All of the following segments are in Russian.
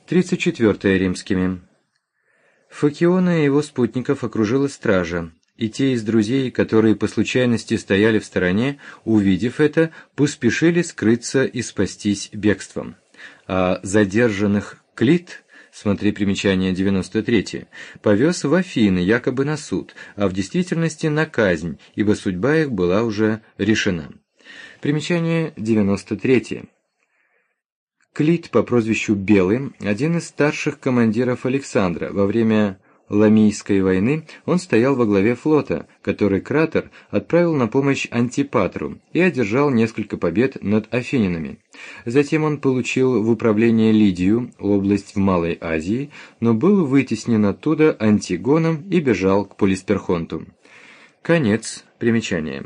34 римскими. Фокиона и его спутников окружила стража, и те из друзей, которые по случайности стояли в стороне, увидев это, поспешили скрыться и спастись бегством. А задержанных Клит, смотри примечание 93, повез в Афины якобы на суд, а в действительности на казнь, ибо судьба их была уже решена. Примечание 93. Клит по прозвищу Белый, один из старших командиров Александра. Во время Ламийской войны он стоял во главе флота, который Кратер отправил на помощь Антипатру и одержал несколько побед над афинянами. Затем он получил в управление Лидию, область в Малой Азии, но был вытеснен оттуда Антигоном и бежал к Полисперхонту. Конец примечания.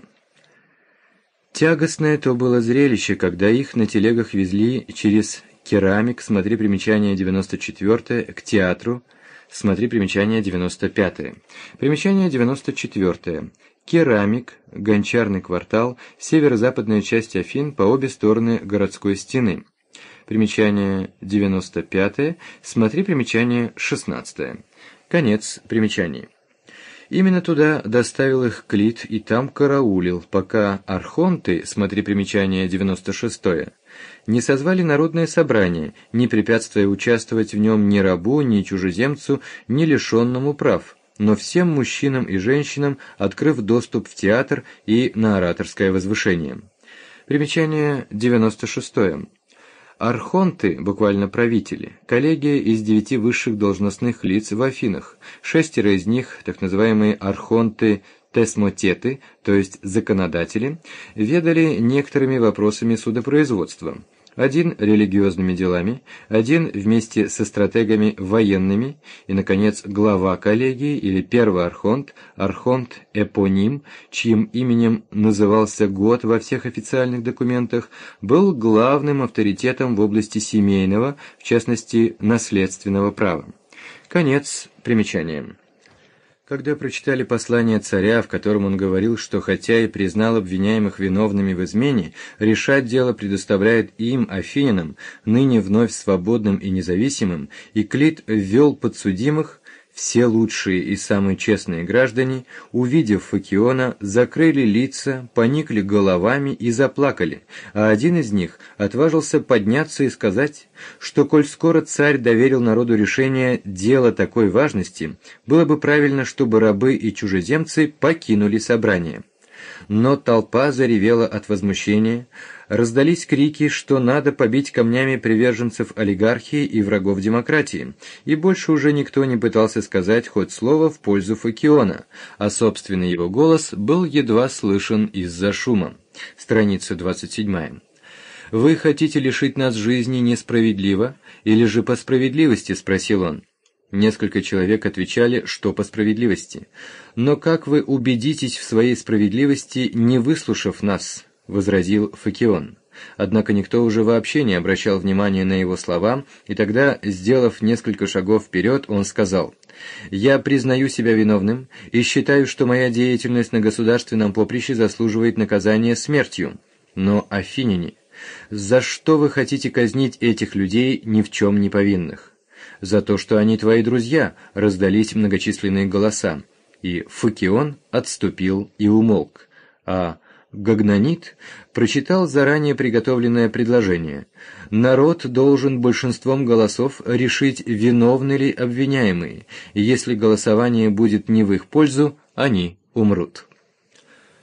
Тягостное то было зрелище, когда их на телегах везли через Керамик, смотри примечание 94, к театру, смотри примечание 95. Примечание 94. Керамик, гончарный квартал, северо-западная часть Афин по обе стороны городской стены. Примечание 95, смотри примечание 16. Конец примечаний. Именно туда доставил их Клит и там караулил, пока архонты, смотри примечание 96, не созвали народное собрание, не препятствуя участвовать в нем ни рабу, ни чужеземцу, ни лишенному прав, но всем мужчинам и женщинам открыв доступ в театр и на ораторское возвышение. Примечание 96. Архонты, буквально правители, коллегия из 9 высших должностных лиц в Афинах. 6 из них, так называемые архонты-тесмотеты, то есть законодатели, ведали некоторыми вопросами судопроизводства. Один религиозными делами, один вместе со стратегами военными, и, наконец, глава коллегии или первый архонт, архонт-эпоним, чьим именем назывался год во всех официальных документах, был главным авторитетом в области семейного, в частности, наследственного права. Конец примечания. Когда прочитали послание царя, в котором он говорил, что хотя и признал обвиняемых виновными в измене, решать дело предоставляет им, афинянам, ныне вновь свободным и независимым, и Клит ввел подсудимых, все лучшие и самые честные граждане, увидев Фокиона, закрыли лица, поникли головами и заплакали, а один из них отважился подняться и сказать, что, коль скоро царь доверил народу решение дела такой важности, было бы правильно, чтобы рабы и чужеземцы покинули собрание. Но толпа заревела от возмущения, раздались крики, что надо побить камнями приверженцев олигархии и врагов демократии, и больше уже никто не пытался сказать хоть слово в пользу Фокиона, а собственный его голос был едва слышен из-за шума. Страница 27. «Вы хотите лишить нас жизни несправедливо, или же по справедливости?» — спросил он. Несколько человек отвечали, что по справедливости. «Но как вы убедитесь в своей справедливости, не выслушав нас?» — возразил Фокион. Однако никто уже вообще не обращал внимания на его слова, и тогда, сделав несколько шагов вперед, он сказал: «Я признаю себя виновным и считаю, что моя деятельность на государственном поприще заслуживает наказания смертью. Но, афиняне, за что вы хотите казнить этих людей, ни в чем не повинных?» «За то, что они твои друзья», — раздались многочисленные голоса, и Фокион отступил и умолк, а Гогнонит прочитал заранее приготовленное предложение. Народ должен большинством голосов решить, виновны ли обвиняемые, и если голосование будет не в их пользу, они умрут.